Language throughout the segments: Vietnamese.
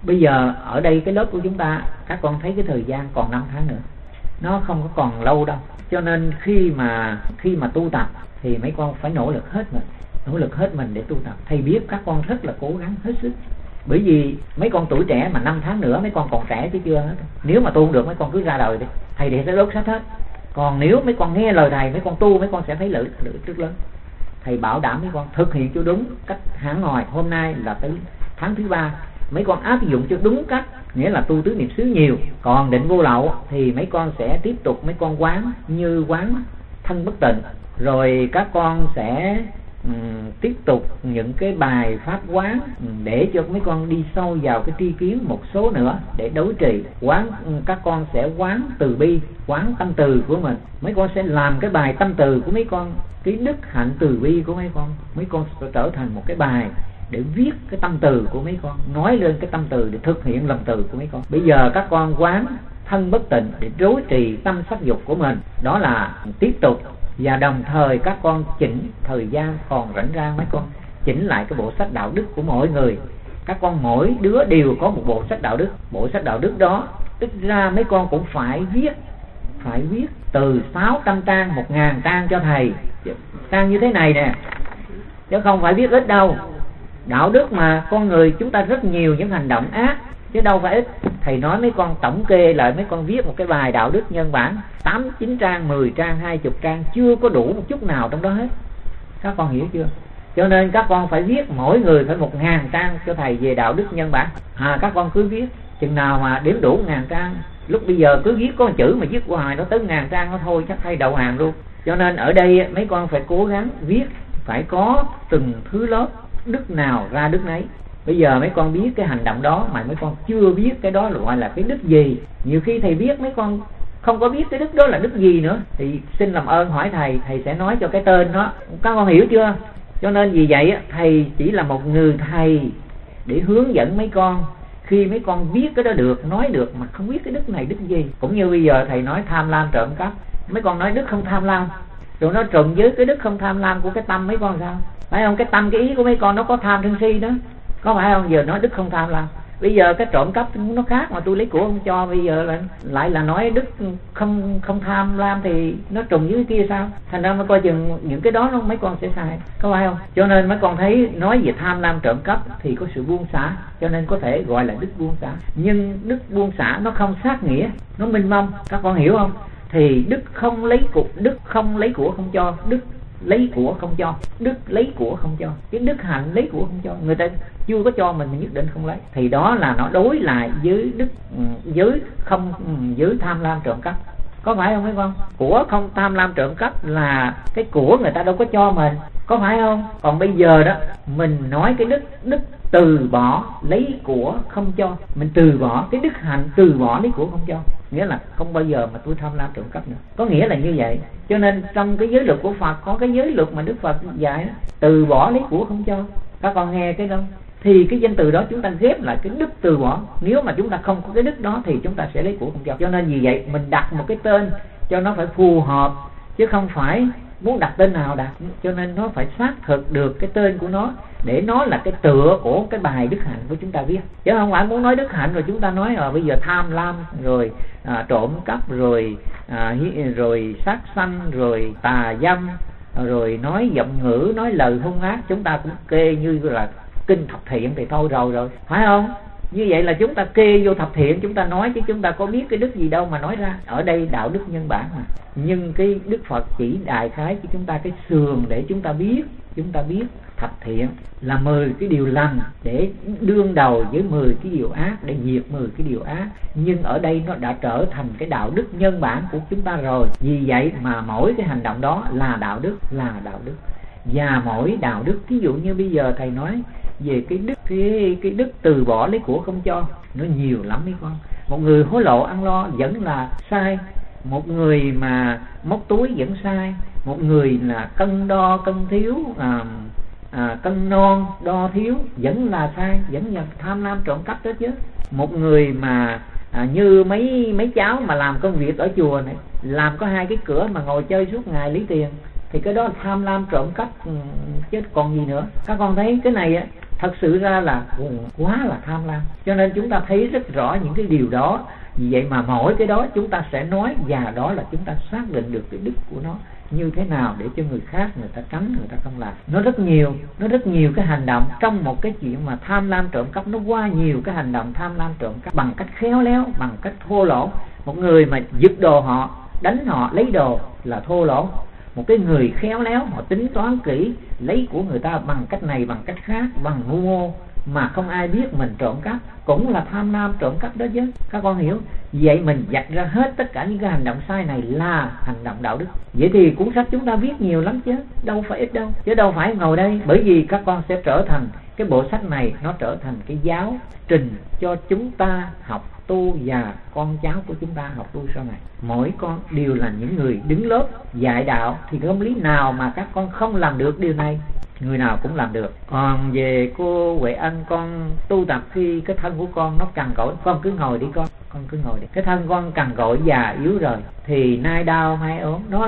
Bây giờ ở đây cái lớp của chúng ta, các con thấy cái thời gian còn 5 tháng nữa, nó không có còn lâu đâu. Cho nên khi mà tu tập thì mấy con phải nỗ lực hết mình để tu tập. Thầy biết các con rất là cố gắng hết sức. Bởi vì mấy con tuổi trẻ mà 5 tháng nữa mấy con còn trẻ chứ chưa hết. Nếu mà tu không được mấy con cứ ra đời đi, thầy để sẽ đốt sách hết. Còn nếu mấy con nghe lời thầy, mấy con tu, mấy con sẽ thấy lợi rất lớn. Thầy bảo đảm mấy con thực hiện cho đúng cách hẳn hồi. Hôm nay là tới tháng thứ 3, mấy con áp dụng cho đúng cách, nghĩa là tu tứ niệm xứ nhiều. Còn định vô lậu thì mấy con sẽ tiếp tục mấy con quán như quán thân bất tịnh. Rồi các con sẽ tiếp tục những cái bài pháp quán để cho mấy con đi sâu vào cái tri kiến một số nữa để đối trì. Quán các con sẽ quán từ bi, quán tâm từ của mình. Mấy con sẽ làm cái bài tâm từ của mấy con, cái đức hạnh từ bi của mấy con sẽ trở thành một cái bài để viết cái tâm từ của mấy con, nói lên cái tâm từ để thực hiện lòng từ của mấy con. Bây giờ các con quán thân bất tịnh để đối trì tâm sắc dục của mình, đó là tiếp tục. Và đồng thời các con chỉnh thời gian còn rảnh rang, mấy con chỉnh lại cái bộ sách đạo đức của mỗi người. Các con mỗi đứa đều có một bộ sách đạo đức. Bộ sách đạo đức đó ít ra mấy con cũng phải viết từ 600 trang 1000 trang cho thầy. Trang như thế này nè, chứ không phải viết ít đâu. Đạo đức mà con người chúng ta rất nhiều những hành động ác chứ đâu phải ít. Thầy nói mấy con tổng kê lại, mấy con viết một cái bài đạo đức nhân bản 8, 9 trang, 10 trang, 20 trang, chưa có đủ một chút nào trong đó hết. Các con hiểu chưa? Cho nên các con phải viết mỗi người phải 1000 trang cho thầy về đạo đức nhân bản. Các con cứ viết, chừng nào mà đếm đủ 1000 trang, lúc bây giờ cứ viết có một chữ mà viết hoài nó tới 1000 trang nó thôi chắc thầy đầu hàng luôn. Cho nên ở đây mấy con phải cố gắng viết, phải có từng thứ lớp, đức nào ra đức nấy. Bây giờ mấy con biết cái hành động đó mà mấy con chưa biết cái đó gọi là cái đức gì. Nhiều khi thầy biết mấy con không có biết cái đức đó là đức gì nữa, thì xin làm ơn hỏi thầy, thầy sẽ nói cho cái tên đó. Các con hiểu chưa? Cho nên vì vậy thầy chỉ là một người thầy để hướng dẫn mấy con. Khi mấy con viết cái đó được, nói được mà không biết cái đức này đức gì. Cũng như bây giờ thầy nói tham lam trộm cắp, mấy con nói đức không tham lam, rồi nó trùng với cái đức không tham lam của cái tâm mấy con sao? Phải không? Cái tâm, cái ý của mấy con nó có tham sân si đó, có phải không? Giờ nói đức không tham lam, bây giờ cái trộm cắp nó khác mà tôi lấy của không cho, bây giờ lại là nói đức không tham lam thì nó trùng với cái kia sao? Thành ra mới coi chừng những cái đó nó mấy con sẽ sai, có phải không? Cho nên mấy con thấy nói về tham lam trộm cắp thì có sự buông xả, cho nên có thể gọi là đức buông xả. Nhưng đức buông xả nó không sát nghĩa, nó minh mông, các con hiểu không? Thì đức không lấy của không cho, đức lấy của không cho, đức lấy của không cho, cái đức hạnh lấy của không cho. Người ta chưa có cho mình nhất định không lấy, thì đó là nó đối lại với đức với tham lam trộm cắp, có phải không mấy con? Của không tham lam trộm cắp là cái của người ta đâu có cho mình, có phải không? Còn bây giờ đó mình nói cái đức từ bỏ lấy của không cho, mình từ bỏ cái đức hạnh, từ bỏ lấy của không cho, nghĩa là không bao giờ mà tôi tham lam trộm cắp nữa, có nghĩa là như vậy. Cho nên trong cái giới luật của Phật có cái giới luật mà Đức Phật dạy đó, từ bỏ lấy của không cho. Các con nghe cái đó thì cái danh từ đó chúng ta ghép lại cái đức từ bỏ. Nếu mà chúng ta không có cái đức đó thì chúng ta sẽ lấy của không cho. Cho nên vì vậy mình đặt một cái tên cho nó phải phù hợp, chứ không phải muốn đặt tên nào đặt. Cho nên nó phải xác thực được cái tên của nó, để nó là cái tựa của cái bài đức hạnh của chúng ta viết. Chứ không phải muốn nói đức hạnh rồi chúng ta nói bây giờ tham lam rồi trộm cắp rồi sát sanh rồi tà dâm rồi nói giọng ngữ, nói lời hung ác, chúng ta cũng kê như là kinh thập thiện thì thôi rồi, phải không? Như vậy là chúng ta kê vô thập thiện chúng ta nói, chứ chúng ta có biết cái đức gì đâu mà nói ra. Ở đây đạo đức nhân bản mà, nhưng cái Đức Phật chỉ đại khái cho chúng ta cái sườn để chúng ta biết thập thiện là 10 cái điều lành để đương đầu với 10 cái điều ác, để diệt 10 cái điều ác. Nhưng ở đây nó đã trở thành cái đạo đức nhân bản của chúng ta rồi. Vì vậy mà mỗi cái hành động đó là đạo đức. Và mỗi đạo đức, ví dụ như bây giờ thầy nói về cái đức từ bỏ lấy của không cho, nó nhiều lắm mấy con. Một người hối lộ ăn lo vẫn là sai, một người mà móc túi vẫn sai, một người là cân đo cân thiếu, cân non đo thiếu vẫn là sai, vẫn là tham lam trộm cắp đó chứ. Một người mà như mấy cháu mà làm công việc ở chùa này, làm có 2 cái cửa mà ngồi chơi suốt ngày lấy tiền, thì cái đó là tham lam trộm cắp chứ còn gì nữa. Các con thấy cái này thật sự ra là quá là tham lam. Cho nên chúng ta thấy rất rõ những cái điều đó. Vì vậy mà mỗi cái đó chúng ta sẽ nói, và đó là chúng ta xác định được cái đức của nó như thế nào để cho người khác người ta tránh, người ta không làm. Nó rất nhiều cái hành động trong một cái chuyện mà tham lam trộm cắp. Nó qua nhiều cái hành động tham lam trộm cắp bằng cách khéo léo, bằng cách thô lỗ. Một người mà giật đồ họ, đánh họ, lấy đồ là thô lỗ. Một cái người khéo léo, họ tính toán kỹ, lấy của người ta bằng cách này bằng cách khác, bằng mưu mô mà không ai biết mình trộm cắp, cũng là tham lam trộm cắp đó chứ. Các con hiểu? Vậy mình vạch ra hết tất cả những cái hành động sai này là hành động đạo đức. Vậy thì cuốn sách chúng ta viết nhiều lắm chứ, đâu phải ít đâu. Chứ đâu phải ngồi đây, bởi vì các con sẽ trở thành, cái bộ sách này nó trở thành cái giáo trình cho chúng ta học tu, và con cháu của chúng ta học tu sau này. Mỗi con đều là những người đứng lớp dạy đạo, thì không lý nào mà các con không làm được điều này. Người nào cũng làm được. Còn về cô Huệ Ân, con tu tập khi cái thân của con nó cằn cỗi, con cứ ngồi đi con cứ ngồi đi. Cái thân con cằn cỗi già yếu rồi thì nay đau mai ốm. Nó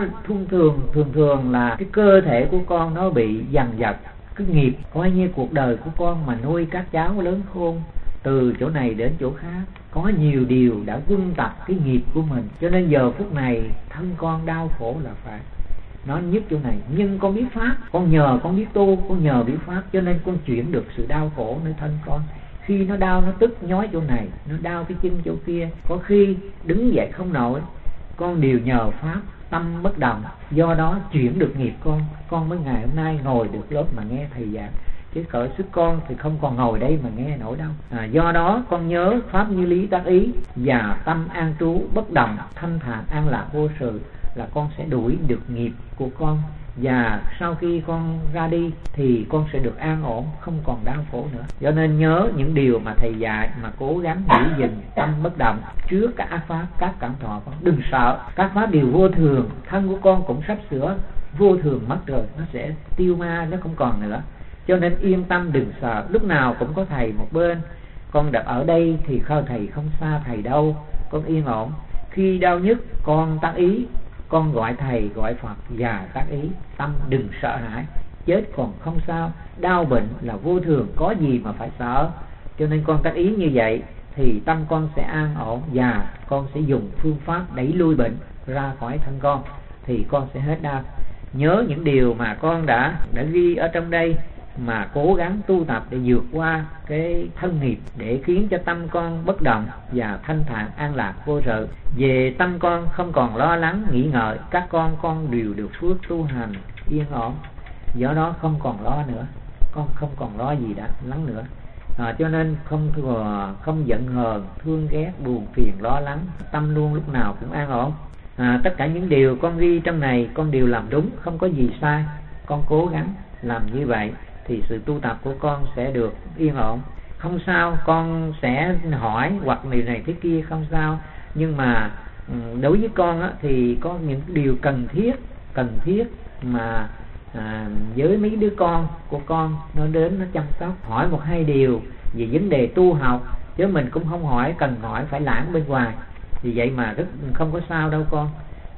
thường là cái cơ thể của con nó bị dằn vặt. Cái nghiệp coi như cuộc đời của con mà nuôi các cháu lớn khôn, từ chỗ này đến chỗ khác, có nhiều điều đã quân tập cái nghiệp của mình. Cho nên giờ phút này thân con đau khổ là phải. Nó nhất chỗ này, nhưng con biết pháp, con nhờ con biết tu, con nhờ biết pháp, cho nên con chuyển được sự đau khổ nơi thân con. Khi nó đau, nó tức nhói chỗ này, nó đau cái chân chỗ kia, có khi đứng dậy không nổi, con đều nhờ pháp, tâm bất động, do đó chuyển được nghiệp con mới ngày hôm nay ngồi được lớp mà nghe thầy giảng. Chứ cỡ sức con thì không còn ngồi đây mà nghe nổi đâu. Do đó con nhớ pháp như lý tác ý, và tâm an trú bất động, thanh thản an lạc vô sự, là con sẽ đuổi được nghiệp của con. Và sau khi con ra đi thì con sẽ được an ổn, không còn đau khổ nữa. Cho nên nhớ những điều mà thầy dạy, mà cố gắng giữ gìn tâm bất động trước các ác pháp, các cảm thọ con. Đừng sợ, các pháp đều vô thường. Thân của con cũng sắp sửa vô thường mất rồi, nó sẽ tiêu ma, nó không còn nữa. Cho nên yên tâm, đừng sợ, lúc nào cũng có thầy một bên. Con đặt ở đây thì thầy không xa thầy đâu, con yên ổn. Khi đau nhức con tác ý, con gọi thầy, gọi Phật và tác ý. Tâm đừng sợ hãi, chết còn không sao, đau bệnh là vô thường, có gì mà phải sợ. Cho nên con tác ý như vậy thì tâm con sẽ an ổn, và con sẽ dùng phương pháp đẩy lui bệnh ra khỏi thân con, thì con sẽ hết đau. Nhớ những điều mà con đã ghi ở trong đây, mà cố gắng tu tập để vượt qua cái thân nghiệp, để khiến cho tâm con bất động và thanh thản an lạc vô sự. Về tâm con không còn lo lắng nghĩ ngợi, các con đều được phước tu hành yên ổn, do đó không còn lo nữa, con không còn lo gì đã lắng nữa. Cho nên không giận hờn, thương ghét, buồn phiền, lo lắng, tâm luôn lúc nào cũng an ổn. Tất cả những điều con ghi trong này con đều làm đúng, không có gì sai. Con cố gắng làm như vậy thì sự tu tập của con sẽ được yên ổn. Không sao, con sẽ hỏi hoặc điều này thế kia không sao, nhưng mà đối với con á, thì có những điều cần thiết mà với mấy đứa con của con nó đến nó chăm sóc, hỏi một hai điều về vấn đề tu học, chứ mình cũng không cần hỏi phải lãng bên ngoài. Vì vậy mà rất không có sao đâu con.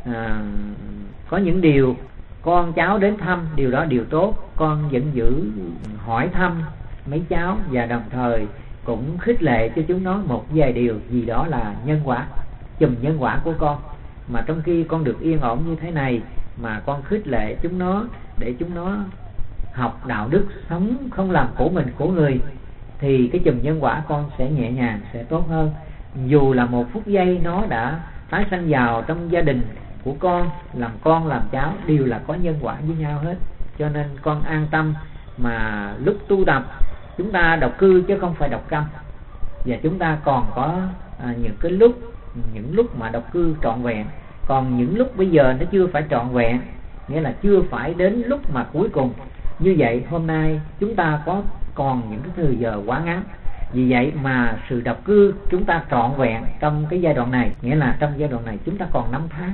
Có những điều con cháu đến thăm, điều đó điều tốt, con vẫn giữ hỏi thăm mấy cháu, và đồng thời cũng khích lệ cho chúng nó một vài điều gì đó là nhân quả, chùm nhân quả của con. Mà trong khi con được yên ổn như thế này mà con khích lệ chúng nó để chúng nó học đạo đức, sống không làm khổ mình khổ người, thì cái chùm nhân quả con sẽ nhẹ nhàng, sẽ tốt hơn. Dù là một phút giây nó đã tái sanh vào trong gia đình của con làm cháu đều là có nhân quả với nhau hết. Cho nên con an tâm, mà lúc tu tập chúng ta độc cư chứ không phải độc câm. Và chúng ta còn có những lúc mà độc cư trọn vẹn. Còn những lúc bây giờ nó chưa phải trọn vẹn, nghĩa là chưa phải đến lúc mà cuối cùng. Như vậy hôm nay chúng ta còn những cái thời giờ quá ngắn. Vì vậy mà sự độc cư chúng ta trọn vẹn trong cái giai đoạn này, nghĩa là trong giai đoạn này chúng ta còn 5 tháng.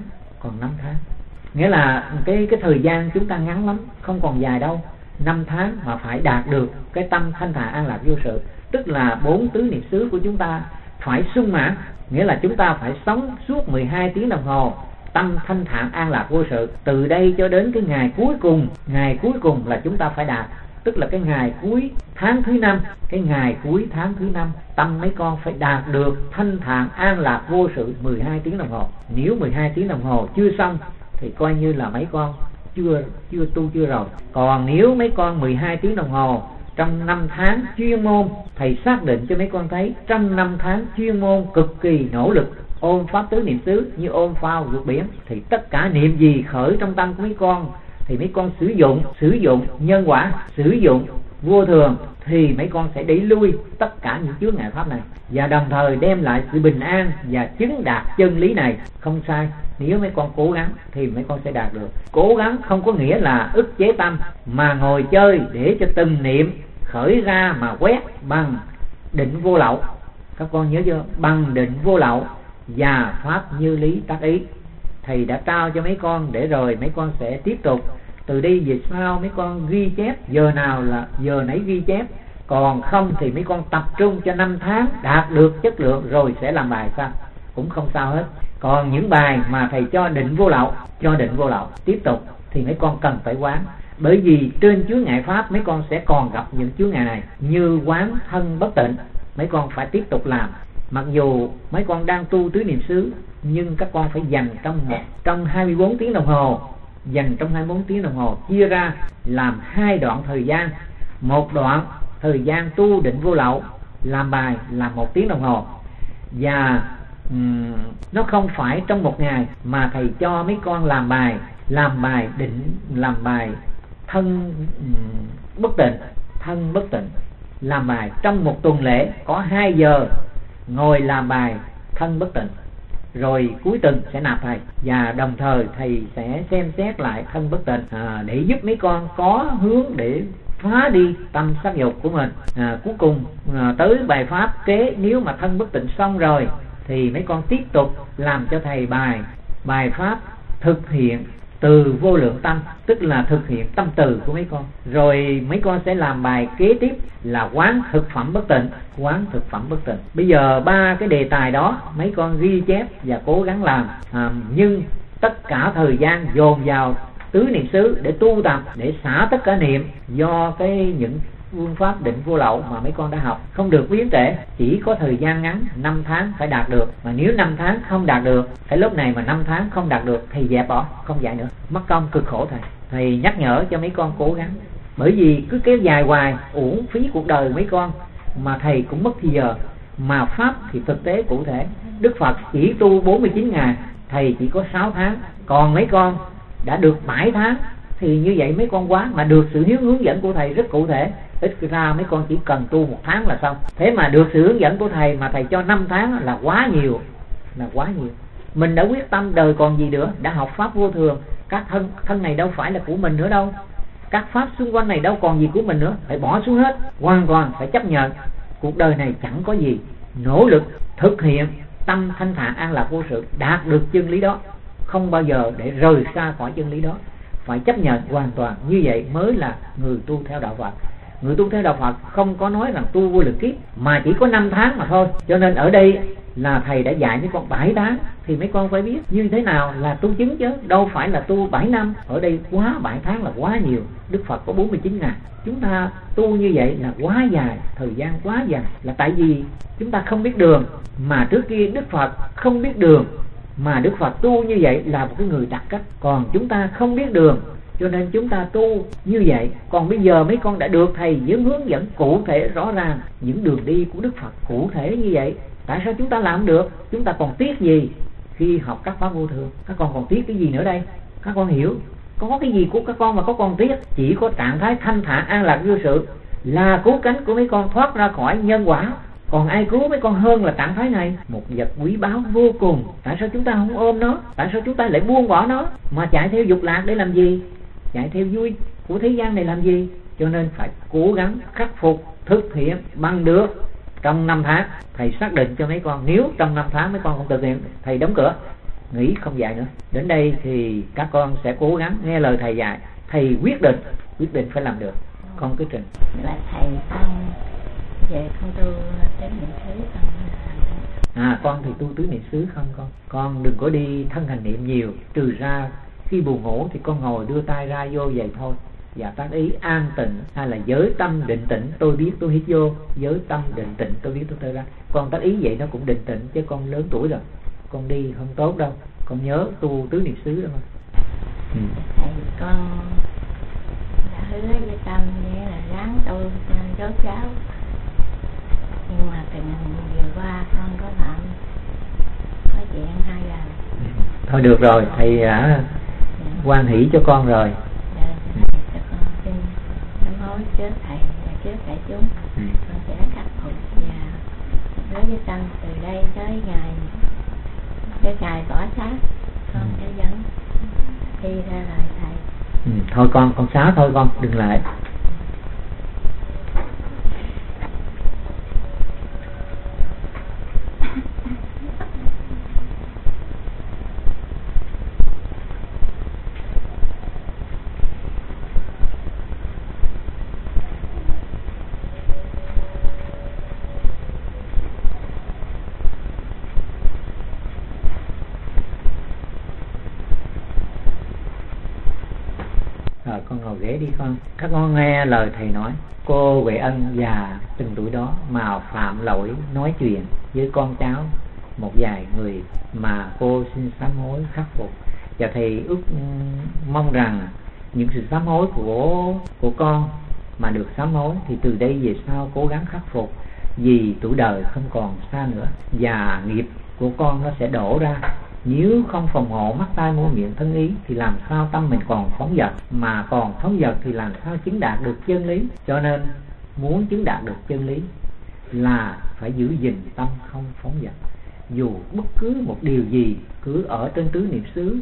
Nghĩa là cái thời gian chúng ta ngắn lắm, không còn dài đâu. 5 tháng mà phải đạt được cái tâm thanh thản an lạc vô sự, tức là 4 tứ niệm xứ của chúng ta phải sung mãn. Nghĩa là chúng ta phải sống suốt 12 tiếng đồng hồ tâm thanh thản an lạc vô sự, từ đây cho đến cái ngày cuối cùng là chúng ta phải đạt. tức là cái ngày cuối tháng thứ 5. Cái ngày cuối tháng thứ 5, tâm mấy con phải đạt được thanh thản an lạc vô sự 12 tiếng đồng hồ. Nếu 12 tiếng đồng hồ chưa xong thì coi như là mấy con chưa tu chưa rồi. Còn nếu mấy con 12 tiếng đồng hồ trong 5 tháng chuyên môn, thầy xác định cho mấy con thấy trong 5 tháng chuyên môn cực kỳ nỗ lực ôm pháp tứ niệm xứ như ôm phao vượt biển, thì tất cả niệm gì khởi trong tâm của mấy con thì mấy con sử dụng nhân quả, sử dụng vô thường, thì mấy con sẽ đẩy lui tất cả những chướng ngại pháp này, và đồng thời đem lại sự bình an và chứng đạt chân lý này. Không sai, nếu mấy con cố gắng thì mấy con sẽ đạt được. Cố gắng không có nghĩa là ức chế tâm mà ngồi chơi để cho từng niệm khởi ra mà quét bằng định vô lậu. Các con nhớ chưa? Bằng định vô lậu và pháp như lý tác ý. Thầy đã trao cho mấy con để rồi mấy con sẽ tiếp tục từ đây về sau. Mấy con ghi chép giờ nào là giờ nấy ghi chép, còn không thì mấy con tập trung cho 5 tháng đạt được chất lượng rồi sẽ làm bài sao cũng không sao hết. Còn những bài mà thầy cho định vô lậu tiếp tục thì mấy con cần phải quán, bởi vì trên chướng ngại pháp mấy con sẽ còn gặp những chướng ngại này, như quán thân bất tịnh. Mấy con phải tiếp tục làm. Mặc dù mấy con đang tu tứ niệm xứ, nhưng các con phải dành trong 24 tiếng đồng hồ, chia ra làm 2 đoạn thời gian. Một đoạn thời gian tu định vô lậu làm bài là 1 tiếng đồng hồ, và nó không phải trong một ngày, mà thầy cho mấy con làm bài thân bất tịnh, làm bài trong một tuần lễ có 2 giờ ngồi làm bài thân bất tịnh, rồi cuối tuần sẽ nạp thầy, và đồng thời thầy sẽ xem xét lại thân bất tịnh để giúp mấy con có hướng để phá đi tâm sắc dục của mình. Cuối cùng tới bài pháp kế, nếu mà thân bất tịnh xong rồi thì mấy con tiếp tục làm cho thầy bài pháp thực hiện từ vô lượng tâm, tức là thực hiện tâm từ của mấy con. Rồi mấy con sẽ làm bài kế tiếp là quán thực phẩm bất tịnh. Bây giờ 3 cái đề tài đó mấy con ghi chép và cố gắng làm, nhưng tất cả thời gian dồn vào tứ niệm xứ để tu tập, để xả tất cả niệm, do những phương pháp định vô lậu mà mấy con đã học. Không được biến trễ, chỉ có thời gian ngắn 5 tháng phải đạt được. Mà nếu 5 tháng không đạt được, cái lúc này mà 5 tháng không đạt được thì dẹp bỏ, không dạy nữa, mất công cực khổ. Thầy nhắc nhở cho mấy con cố gắng, bởi vì cứ kéo dài hoài uổng phí cuộc đời mấy con, mà thầy cũng mất thì giờ. Mà pháp thì thực tế cụ thể, Đức Phật chỉ tu 49 ngày, thầy chỉ có 6 tháng, còn mấy con đã được 7 tháng, thì như vậy mấy con quá, mà được sự hướng dẫn của thầy rất cụ thể. Ít ra mấy con chỉ cần tu 1 tháng là xong. Thế mà được sự hướng dẫn của thầy mà thầy cho 5 tháng là quá nhiều. Mình đã quyết tâm đời còn gì nữa, đã học pháp vô thường, các thân này đâu phải là của mình nữa đâu, các pháp xung quanh này đâu còn gì của mình nữa, phải bỏ xuống hết, hoàn toàn phải chấp nhận cuộc đời này chẳng có gì, nỗ lực thực hiện tâm thanh thản an lạc vô sự, đạt được chân lý đó, không bao giờ để rời xa khỏi chân lý đó, phải chấp nhận hoàn toàn. Như vậy mới là người tu theo đạo Phật. Người tu theo đạo Phật không có nói rằng tu vô lượng kiếp, mà chỉ có 5 tháng mà thôi. Cho nên ở đây là thầy đã dạy mấy con 7 tháng, thì mấy con phải biết như thế nào là tu chứng, chứ đâu phải là tu 7 năm. Ở đây quá 7 tháng là quá nhiều. Đức Phật có 49 ngày, chúng ta tu như vậy là quá dài, thời gian quá dài, là tại vì chúng ta không biết đường. Mà trước kia Đức Phật không biết đường, mà Đức Phật tu như vậy là một cái người đặc cách. Còn chúng ta không biết đường, cho nên chúng ta tu như vậy. Còn bây giờ mấy con đã được thầy hướng dẫn cụ thể rõ ràng những đường đi của Đức Phật cụ thể như vậy. Tại sao chúng ta làm được? Chúng ta còn tiếc gì khi học các pháp vô thường? Các con còn tiếc cái gì nữa đây? Các con hiểu có cái gì của các con mà có con tiếc? Chỉ có trạng thái thanh thản an lạc vô sự là cứu cánh của mấy con thoát ra khỏi nhân quả. Còn ai cứu mấy con hơn là trạng thái này, một vật quý báu vô cùng. Tại sao chúng ta không ôm nó? Tại sao chúng ta lại buông bỏ nó mà chạy theo dục lạc để làm gì? Chạy theo vui của thế gian này làm gì? Cho nên phải cố gắng khắc phục, thực hiện bằng được trong 5 tháng. Thầy xác định cho mấy con, nếu trong 5 tháng mấy con không thực hiện, thầy đóng cửa, nghỉ không dạy nữa. Đến đây thì các con sẽ cố gắng nghe lời thầy dạy. Thầy quyết định phải làm được. Con cứ trình là thầy con về con tu tứ niệm xứ không? Con thì tu tứ niệm xứ không con đừng có đi thân hành niệm nhiều, trừ ra khi buồn ngủ thì con ngồi đưa tay ra vô vậy thôi. và tác ý an tịnh, hay là giới tâm định tĩnh, tôi biết tôi hít vô, giới tâm định tĩnh, tôi biết tôi thở ra. Con tác ý vậy nó cũng định tĩnh, chứ con lớn tuổi rồi, con đi không tốt đâu, con nhớ tu tứ niệm xứ đó mà. Thầy con đã hứa với tâm nghĩa là ráng tu cho rốt ráo, nhưng mà từng vừa qua con có làm có chuyện 2 lần. Thôi được rồi, thầy hoan hỷ cho con rồi. Cho con xin sám hối trước thầy và trước đại chúng. Con sẽ khắc phục và đối với tâm từ đây tới ngày tỏa xác, con sẽ dẫn đi ra lời thầy. Thôi con xá thôi, con đừng lại. Con ngồi ghế đi con. Các con nghe lời thầy nói. Cô Huệ Ân già từng tuổi đó mà phạm lỗi nói chuyện với con cháu một vài người mà cô xin sám hối khắc phục. Và thầy ước mong rằng những sự sám hối của con mà được sám hối thì từ đây về sau cố gắng khắc phục, vì tuổi đời không còn xa nữa và nghiệp của con nó sẽ đổ ra. Nếu không phòng hộ mắt tai mũi miệng thân ý thì làm sao tâm mình còn phóng dật, mà còn phóng dật thì làm sao chứng đạt được chân lý. Cho nên muốn chứng đạt được chân lý là phải giữ gìn tâm không phóng dật. Dù bất cứ một điều gì cứ ở trên tứ niệm xứ,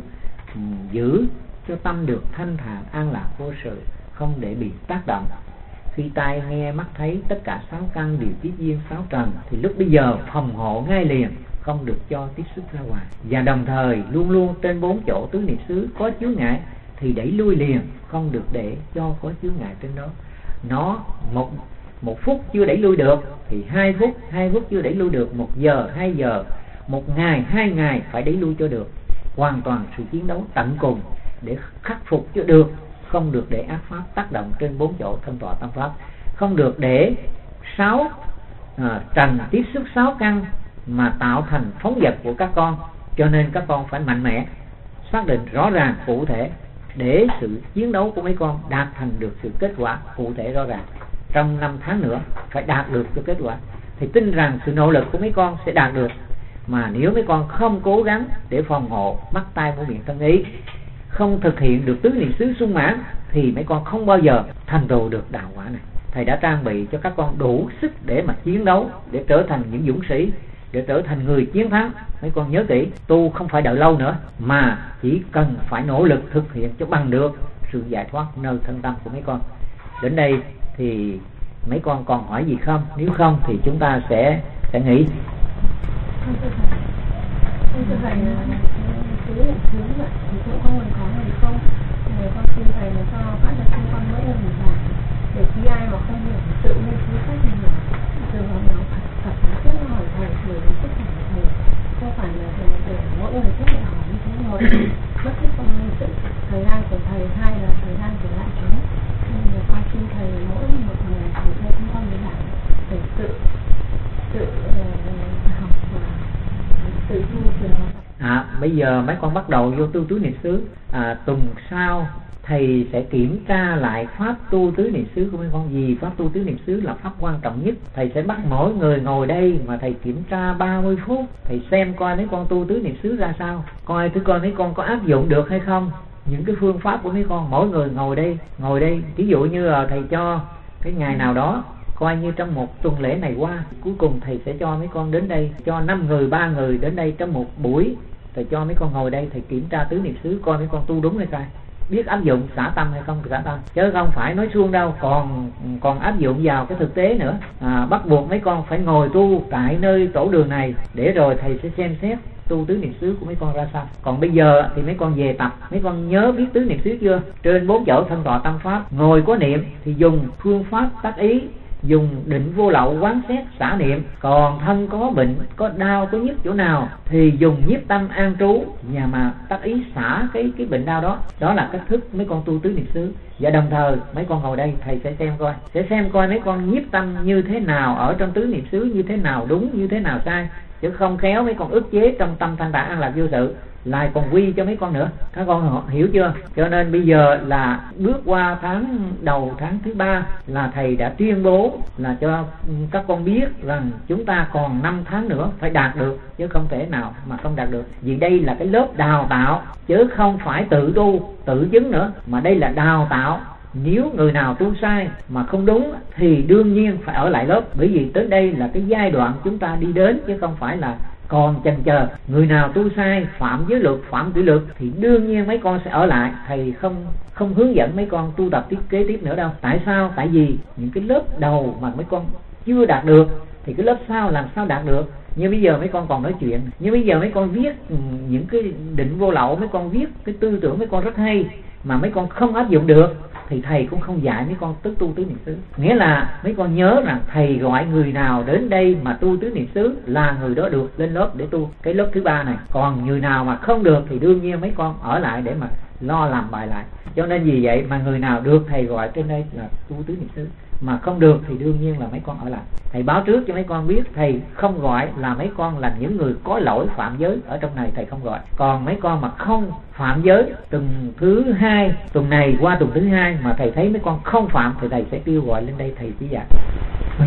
giữ cho tâm được thanh thản an lạc vô sự, không để bị tác động. Khi tai nghe mắt thấy tất cả 6 căn đều tiếp duyên 6 trần thì lúc bây giờ phòng hộ ngay liền, không được cho tiếp xúc ra ngoài. Và đồng thời luôn luôn trên 4 chỗ tứ niệm xứ có chướng ngại thì đẩy lui liền, không được để cho có chướng ngại trên đó. Nó một phút chưa đẩy lui được thì 2 phút chưa đẩy lui được, 1 giờ 2 giờ, 1 ngày 2 ngày phải đẩy lui cho được. Hoàn toàn sự chiến đấu tận cùng để khắc phục cho được, không được để ác pháp tác động trên 4 chỗ thân tọa tâm pháp, không được để 6 trần tiếp xúc 6 căn mà tạo thành phóng dật của các con. Cho nên các con phải mạnh mẽ, xác định rõ ràng cụ thể để sự chiến đấu của mấy con đạt thành được sự kết quả cụ thể rõ ràng. Trong 5 tháng nữa phải đạt được cho kết quả. Thì tin rằng sự nỗ lực của mấy con sẽ đạt được. Mà nếu mấy con không cố gắng để phòng hộ mắt tai mũi miệng thân ý, không thực hiện được tứ niệm xứ sung mãn thì mấy con không bao giờ thành tựu được đạo quả này. Thầy đã trang bị cho các con đủ sức để mà chiến đấu, để trở thành những dũng sĩ, để trở thành người chiến thắng. Mấy con nhớ kỹ, tu không phải đợi lâu nữa, mà chỉ cần phải nỗ lực thực hiện cho bằng được sự giải thoát nơi thân tâm của mấy con. Đến đây thì mấy con còn hỏi gì không? Nếu không thì chúng ta sẽ nghỉ. Thưa thầy, tứ niệm xứ vậy thì cũng không còn có gì không? Con xin thầy là cho phát được cho con mỗi lần một bài, để khi ai mà không hiểu tự nhiên cứ cách mình hiểu. Trường hợp nào thật là rất là hỏi thầy, bởi vì tất cả thầy không phải là để mỗi người thích để hỏi như thế. Một mất cái sự thời gian của thầy, hai là thời gian của đại chúng. Nên là con xin thầy mỗi một người thầy cho chúng con với bạn để tự học và tự tu truyền học. Bây giờ mấy con bắt đầu vô tu tứ niệm xứ. Tuần sau thầy sẽ kiểm tra lại pháp tu tứ niệm xứ của mấy con. Vì pháp tu tứ niệm xứ là pháp quan trọng nhất. Thầy sẽ bắt mỗi người ngồi đây mà thầy kiểm tra 30 phút. Thầy xem coi mấy con tu tứ niệm xứ ra sao, coi thử coi mấy con có áp dụng được hay không. Những cái phương pháp của mấy con, mỗi người ngồi đây. Ví dụ như là thầy cho cái ngày nào đó, coi như trong một tuần lễ này qua, cuối cùng thầy sẽ cho mấy con đến đây, cho 5 người, 3 người đến đây trong một buổi. Thầy cho mấy con ngồi đây, thầy kiểm tra tứ niệm xứ coi mấy con tu đúng hay sai, biết áp dụng xả tâm hay không xả tâm, chứ không phải nói suông đâu, còn áp dụng vào cái thực tế nữa. Bắt buộc mấy con phải ngồi tu tại nơi tổ đường này, để rồi thầy sẽ xem xét tu tứ niệm xứ của mấy con ra sao. Còn bây giờ thì mấy con về tập, mấy con nhớ biết tứ niệm xứ chưa? Trên 4 chỗ thân tọa tâm pháp, ngồi có niệm thì dùng phương pháp tác ý dùng định vô lậu quán xét xả niệm. Còn thân có bệnh, có đau, có nhức chỗ nào thì dùng nhiếp tâm an trú và mà tác ý xả cái bệnh đau đó. Đó là cách thức mấy con tu tứ niệm xứ. Và đồng thời mấy con ngồi đây thầy sẽ xem coi mấy con nhiếp tâm như thế nào ở trong tứ niệm xứ, như thế nào đúng, như thế nào sai, chứ không khéo mấy con ức chế trong tâm thanh tạng an lạc vô sự lại còn quy cho mấy con nữa. Các con hiểu chưa? Cho nên bây giờ là bước qua đầu tháng thứ 3 là thầy đã tuyên bố là cho các con biết rằng chúng ta còn 5 tháng nữa phải đạt được, chứ không thể nào mà không đạt được. Vì đây là cái lớp đào tạo chứ không phải tự tu tự chứng nữa, mà đây là đào tạo. Nếu người nào tu sai mà không đúng thì đương nhiên phải ở lại lớp, bởi vì tới đây là cái giai đoạn chúng ta đi đến, chứ không phải là còn chần chờ. Người nào tu sai, phạm giới luật, phạm kỷ luật thì đương nhiên mấy con sẽ ở lại. Thầy không hướng dẫn mấy con tu tập kế tiếp nữa đâu. Tại sao? Tại vì những cái lớp đầu mà mấy con chưa đạt được thì cái lớp sau làm sao đạt được. Như bây giờ mấy con còn nói chuyện, như bây giờ mấy con viết những cái định vô lậu, mấy con viết cái tư tưởng mấy con rất hay mà mấy con không áp dụng được thì thầy cũng không dạy mấy con tu tứ niệm xứ. Nghĩa là mấy con nhớ rằng thầy gọi người nào đến đây mà tu tứ niệm xứ là người đó được lên lớp để tu cái lớp thứ 3 này. Còn người nào mà không được thì đương nhiên mấy con ở lại để mà lo làm bài lại. Cho nên vì vậy mà người nào được thầy gọi trên đây là tu tứ niệm xứ, mà không được thì đương nhiên là mấy con ở lại. Thầy báo trước cho mấy con biết, thầy không gọi là mấy con là những người có lỗi phạm giới ở trong này, thầy không gọi. Còn mấy con mà không phạm giới, tuần thứ 2 tuần này qua tuần thứ 2 mà thầy thấy mấy con không phạm thì thầy sẽ kêu gọi lên đây thầy chỉ dạy. Thầy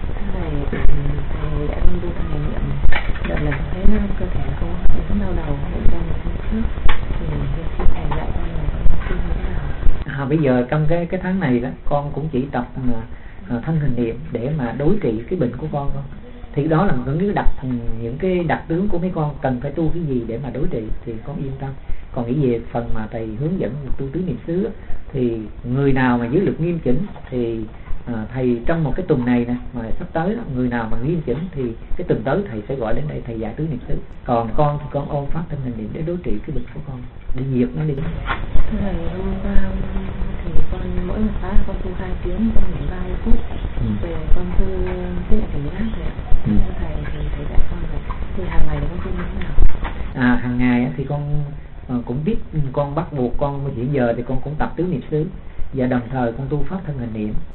đã con tu thầy nhận đợt là thấy nó cơ thể không đau đầu bệnh đau trước thì thầy dạy con là con tu thế nào. Bây giờ trong cái tháng này đó con cũng chỉ tập thân hình niệm để mà đối trị cái bệnh của con thôi. Thì đó là những cái đặc tướng của mấy con cần phải tu cái gì để mà đối trị thì con yên tâm. Còn nghĩ về phần mà thầy hướng dẫn tu tứ niệm xứ thì người nào mà giới luật nghiêm chỉnh thì thầy trong một cái tuần này nè mà sắp tới đó, người nào mà nghiêm chỉnh thì cái tuần tới thầy sẽ gọi đến đây thầy dạy tứ niệm xứ. Còn con thì con ôn pháp thân hình niệm để đối trị cái bệnh của con, để diệt nó đi. Thầy hôm qua thì con mỗi một khóa con tu 2 tiếng, con nghỉ 30 phút. Về con tu cái lại cảnh giác thầy ạ. Thầy thì thầy dạy con rồi. Thì hàng ngày thì con tu như thế nào? Hàng ngày thì con cũng biết, con bắt buộc con hiện giờ thì con cũng tập tứ niệm xứ và đồng thời con tu pháp thân hình niệm,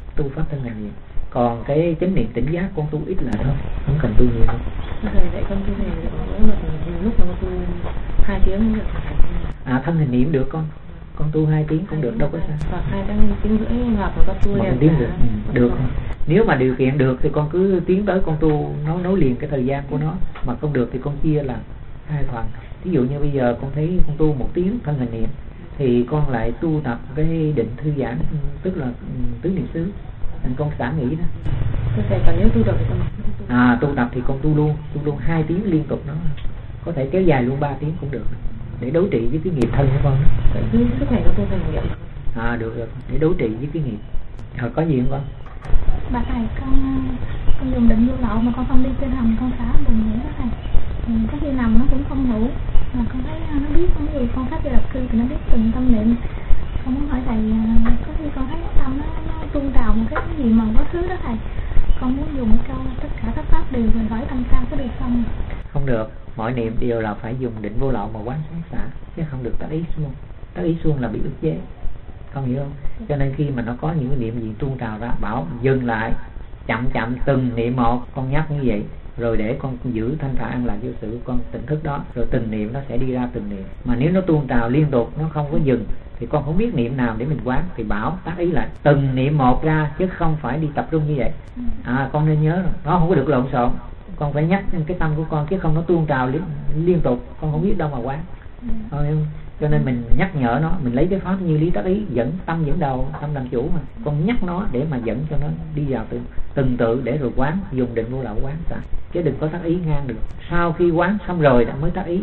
còn cái chánh niệm tỉnh giác con tu ít lại thôi, không cần tu nhiều. Thầy dạy con tu này mỗi một lúc mà con tu 2 tiếng cũng được. Thân hình niệm được con tu 2 tiếng cũng được, đâu có sao. Hoặc 2 tiếng rưỡi hoặc là con tu một tiếng được. Nếu mà điều kiện được thì con cứ tiến tới con tu, nó nối liền cái thời gian của nó. Mà không được thì con chia là 2 phần. Ví dụ như bây giờ con thấy con tu 1 tiếng thân hình niệm thì con lại tu tập cái định thư giãn, tức là tứ niệm xứ, thành con xả nghĩ đó. Còn nếu tu tập thì con tu tập thì con tu luôn 2 tiếng liên tục, nó có thể kéo dài luôn 3 tiếng cũng được, để đối trị với cái nghiệp thân của con. Suốt ngày con tu thành nghiệm. Được để đối trị với cái nghiệp. Rồi có gì không con? Bà thầy, con dùng định vô lậu mà con không đi trên hầm, con xả bình vậy đó thầy. Có khi nằm nó cũng không ngủ, mà con thấy nó biết con gì, con phát đi lập cư thì nó biết từng tâm niệm. Con muốn hỏi thầy, có khi con thấy tâm nó tuôn trào một cái gì mà có thứ đó thầy. Con muốn dùng cho tất cả các pháp đều rồi hỏi tâm sao có được không? Không được, mọi niệm đều là phải dùng định vô lậu mà quán sát xả, chứ không được tác ý xuông. Tác ý xuông là bị ức chế, con hiểu không? Cho nên khi mà nó có những cái niệm gì tuôn trào ra, bảo dừng lại, chậm từng niệm một, con nhắc như vậy. Rồi để con giữ thanh thản an lạc vô sự, con tỉnh thức đó, rồi từng niệm nó sẽ đi ra từng niệm. Mà nếu nó tuôn trào liên tục, nó không có dừng thì con không biết niệm nào để mình quán, thì bảo tác ý lại từng niệm một ra, chứ không phải đi tập trung như vậy. Con nên nhớ rồi, nó không có được lộn xộn. Con phải nhắc cái tâm của con, chứ không nó tuôn trào liên tục, con không biết đâu mà quán. Cho nên mình nhắc nhở nó, mình lấy cái pháp như lý tác ý, dẫn tâm dẫn đầu, tâm làm chủ mà. Con nhắc nó để mà dẫn cho nó đi vào từng tự để rồi quán, dùng định vô lậu quán xả, chứ đừng có tác ý ngang được. Sau khi quán xong rồi đã mới tác ý.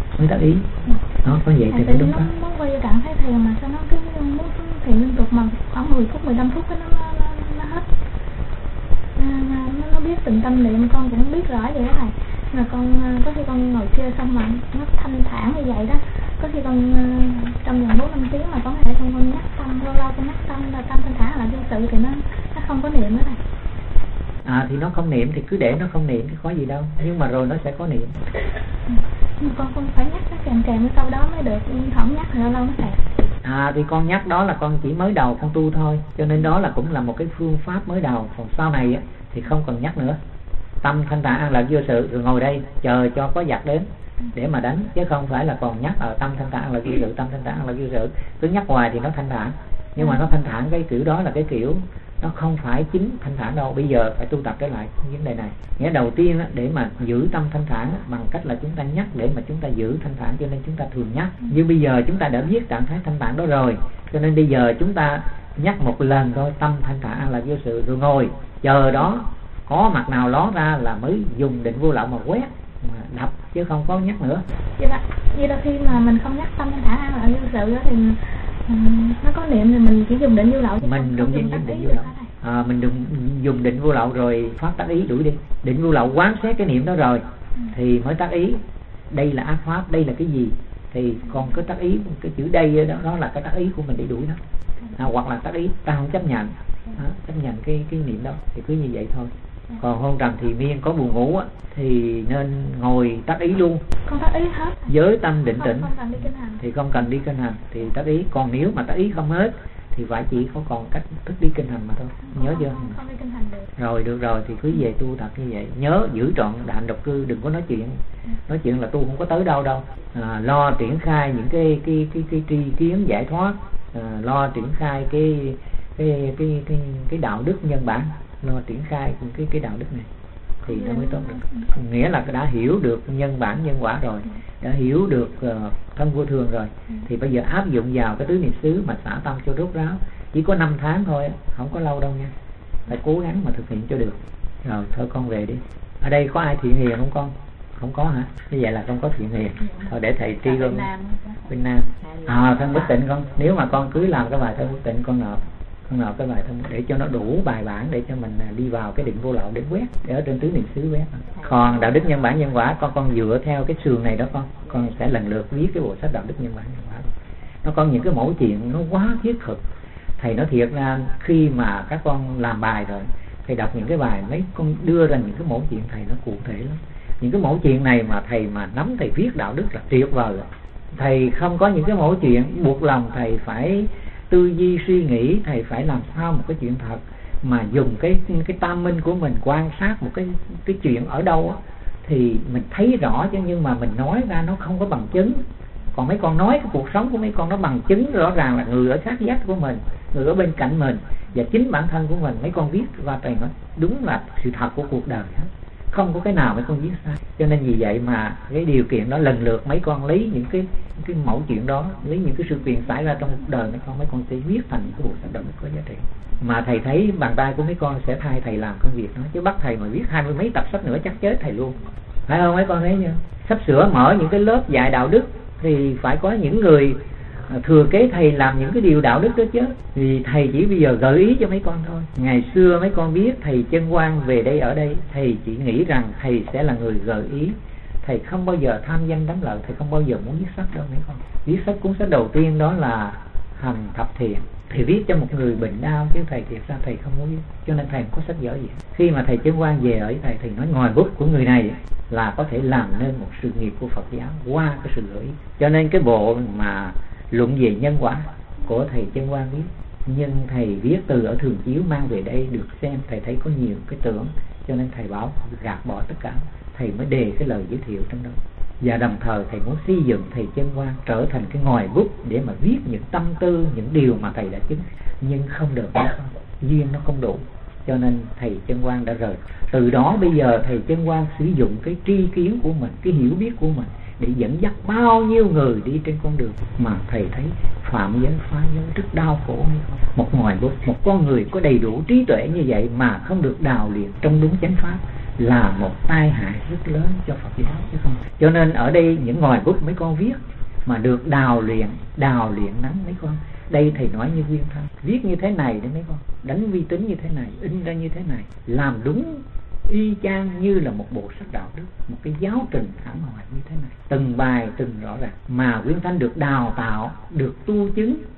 Nó có vậy thì cũng đúng pháp. Muốn bao nhiêu trạng thấy thiền mà sao nó cứ muốn thiền liên tục mà khoảng 10 phút 15 phút cái nó hết. Nó biết từng tâm niệm, con cũng biết rõ vậy đó thầy. Mà con có khi con ngồi chơi xong mà nó thanh thản như vậy đó, có khi con trong vòng 4-5 tiếng mà có thể con nhắc tâm, lâu con nhắc tâm là tâm thanh thản là vô sự thì nó không có niệm nữa thầy. Thì nó không niệm thì cứ để nó không niệm thì có gì đâu, nhưng mà rồi nó sẽ có niệm. Nhưng con không phải nhắc cái kèm cái câu đó mới được, không nhắc lâu lâu nó thầy. Thì con nhắc đó là con chỉ mới đầu con tu thôi, cho nên đó là cũng là một cái phương pháp mới đầu. Còn sau này thì không cần nhắc nữa. Tâm thanh thản an lạc vô sự, rồi ngồi đây chờ cho có giặc đến để mà đánh, chứ không phải là còn nhắc ở tâm thanh thản an lạc vô sự, tâm thanh thản an lạc vô sự. Cứ nhắc hoài thì nó thanh thản, nhưng mà nó thanh thản cái kiểu đó là cái kiểu nó không phải chính thanh thản đâu. Bây giờ phải tu tập trở lại vấn đề này. Nghĩa đầu tiên để mà giữ tâm thanh thản bằng cách là chúng ta nhắc để mà chúng ta giữ thanh thản, cho nên chúng ta thường nhắc. Nhưng bây giờ chúng ta đã biết trạng thái thanh thản đó rồi, cho nên bây giờ chúng ta nhắc một lần thôi, tâm thanh thản an lạc vô sự, rồi ngồi chờ đó có mặt nào ló ra là mới dùng định vô lậu mà quét mà đập, chứ không có nhắc nữa. Vậy là khi mà mình không nhắc tâm thanh thản an lạc vô sự thì nó có niệm thì mình chỉ dùng định vô lậu, chứ mình đừng dùng định vô lậu. Mình đừng dùng định vô lậu rồi phát tác ý, đuổi đi. Định vô lậu quán xét cái niệm đó rồi thì mới tác ý. Đây là ác pháp, đây là cái gì, thì còn cái tác ý, cái chữ đây đó là cái tác ý của mình để đuổi nó. Hoặc là tác ý ta không chấp nhận, chấp nhận cái niệm đó thì cứ như vậy thôi. Còn hôn trầm thì miên có buồn ngủ thì nên ngồi tác ý luôn. Con tác ý hết với tâm định tĩnh thì không cần đi kinh hành thì tác ý. Còn nếu mà tác ý không hết thì phải chỉ có còn cách thức đi kinh hành mà thôi. Nhớ chưa? Không đi kinh hành được. Rồi được rồi thì cứ về tu tập như vậy. Nhớ giữ trọn đạm độc cư, đừng có nói chuyện. Nói chuyện là tu không có tới đâu đâu. Lo triển khai những cái tri kiến giải thoát, lo triển khai cái đạo đức nhân bản, lo triển khai cái đạo đức này thì nó mới tốt được. Nghĩa là đã hiểu được nhân bản nhân quả rồi, đã hiểu được thân vô thường rồi, thì bây giờ áp dụng vào cái tứ niệm xứ mà xả tâm cho rốt ráo. Chỉ có 5 tháng thôi, không có lâu đâu nha, phải cố gắng mà thực hiện cho được. Rồi thôi con về đi. Ở đây có ai thiện hiền không con? Không có hả? Như vậy là không có thiện hiền. Thôi để thầy tri luôn. Bên Nam. Thân bất tịnh con. Nếu mà con cứ làm cái bài thân bất tịnh con nộp cái bài thân để cho nó đủ bài bản để cho mình đi vào cái định vô lậu để quét, để ở trên tứ niệm xứ quét. Còn đạo đức nhân bản nhân quả con dựa theo cái sườn này đó con sẽ lần lượt viết cái bộ sách đạo đức nhân bản nhân quả. Nó có những cái mẫu chuyện nó quá thiết thực. Thầy nói thiệt ra khi mà các con làm bài rồi, thầy đọc những cái bài mấy con đưa ra những cái mẫu chuyện thầy nó cụ thể lắm. Những cái mẫu chuyện này mà thầy mà nắm thầy viết đạo đức là tuyệt vời rồi. Thầy không có những cái mẫu chuyện buộc lòng thầy phải tư duy suy nghĩ, thầy phải làm sao một cái chuyện thật mà dùng cái tam minh của mình quan sát một cái chuyện ở đâu thì mình thấy rõ, chứ nhưng mà mình nói ra nó không có bằng chứng. Còn mấy con nói cái cuộc sống của mấy con nó bằng chứng rõ ràng là người ở sát vách của mình, người ở bên cạnh mình và chính bản thân của mình. Mấy con viết và thầy nói đúng là sự thật của cuộc đời hết, không có cái nào mấy con viết sai. Cho nên vì vậy mà cái điều kiện đó lần lượt mấy con lấy những cái mẫu chuyện đó, lấy những cái sự kiện xảy ra trong cuộc đời mấy con sẽ viết thành cái bộ sách đạo đức có giá trị. Mà thầy thấy bàn tay của mấy con sẽ thay thầy làm công việc đó, chứ bắt thầy mà viết 20 mấy tập sách nữa chắc chết thầy luôn, phải không mấy con thấy chưa? Sắp sửa mở những cái lớp dạy đạo đức thì phải có những người thừa kế thầy làm những cái điều đạo đức đó chứ. Vì thầy chỉ bây giờ gợi ý cho mấy con thôi. Ngày xưa mấy con biết thầy Chân Quang về đây ở đây, thầy chỉ nghĩ rằng thầy sẽ là người gợi ý. Thầy không bao giờ tham danh đắm lợi, thầy không bao giờ muốn viết sách đâu mấy con. Viết sách cuốn sách đầu tiên đó là Hành Thập Thiện. Thầy viết cho một người bệnh đau chứ thầy thiệt ra thầy không muốn viết, cho nên thầy không có sách vở gì. Khi mà thầy Chân Quang về ở thầy nói ngòi bút của người này là có thể làm nên một sự nghiệp của Phật giáo qua cái sự gợi ý. Cho nên cái bộ mà luận về nhân quả của thầy Chân Quang viết, nhưng thầy viết từ ở Thường Chiếu mang về đây được xem, thầy thấy có nhiều cái tưởng, cho nên thầy bảo gạt bỏ tất cả, thầy mới đề cái lời giới thiệu trong đó. Và đồng thời thầy muốn xây dựng thầy Chân Quang trở thành cái ngòi bút để mà viết những tâm tư, những điều mà thầy đã chứng, nhưng không được, duyên nó không đủ, cho nên thầy Chân Quang đã rời. Từ đó bây giờ thầy Chân Quang sử dụng cái tri kiến của mình, cái hiểu biết của mình để dẫn dắt bao nhiêu người đi trên con đường mà thầy thấy phạm giới phá giới rất đau khổ hay không. Một ngòi bút, một con người có đầy đủ trí tuệ như vậy mà không được đào luyện trong đúng chánh pháp là một tai hại rất lớn cho Phật giáo chứ không. Cho nên ở đây những ngòi bút mấy con viết mà được đào luyện nắng mấy con. Đây thầy nói như Nguyên Thanh, viết như thế này đấy mấy con, đánh vi tính như thế này, in ra như thế này, làm đúng y chang như là một bộ sách đạo đức, một cái giáo trình thẳng hoài như thế này, từng bài từng rõ ràng. Mà Nguyên Thanh được đào tạo, được tu chứng